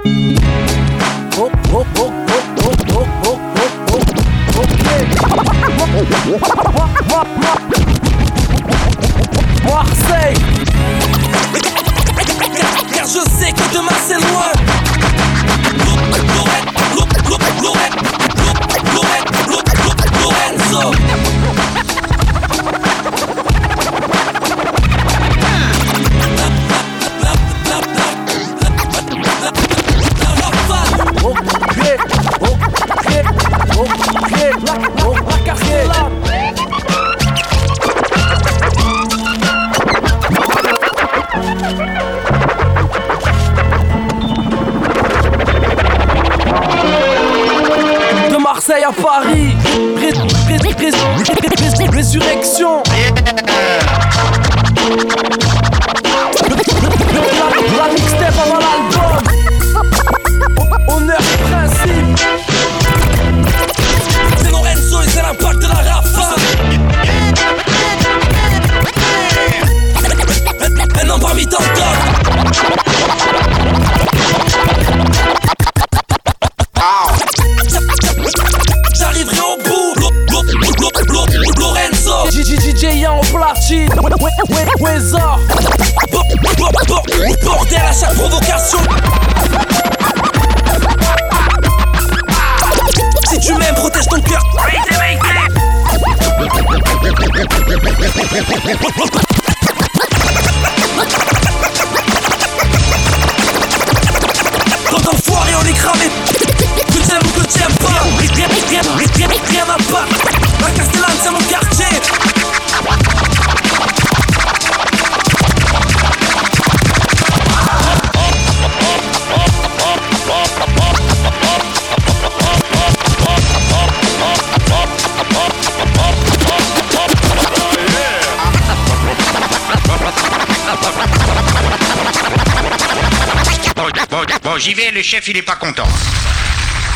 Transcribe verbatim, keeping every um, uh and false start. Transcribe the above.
Oh, oh, oh, oh, oh, oh, oh, oh, oh, ok. Marseille. Car je sais que demain c'est loin. Lorenzo. De Marseille à Paris, ré, ré, ré, ré, ré, résurrection. La, la mixtape avant l'album. Honneur et principe. C'est Lorenzo et c'est l'impact de la rafale. Un homme parmi tant d'autres. J'arriverai au bout. Lorenzo D J Yann au platine. Wezor. Bordel à chaque provocation. Si tu m'aimes, protège ton cœur. Quand enfoiré on est cramé. Que t'aimes ou que t'aimes pas. Rien, rien, rien, rien à part. La Castellane c'est mon quartier. Bon, bon, bon, j'y vais, le chef il est pas content.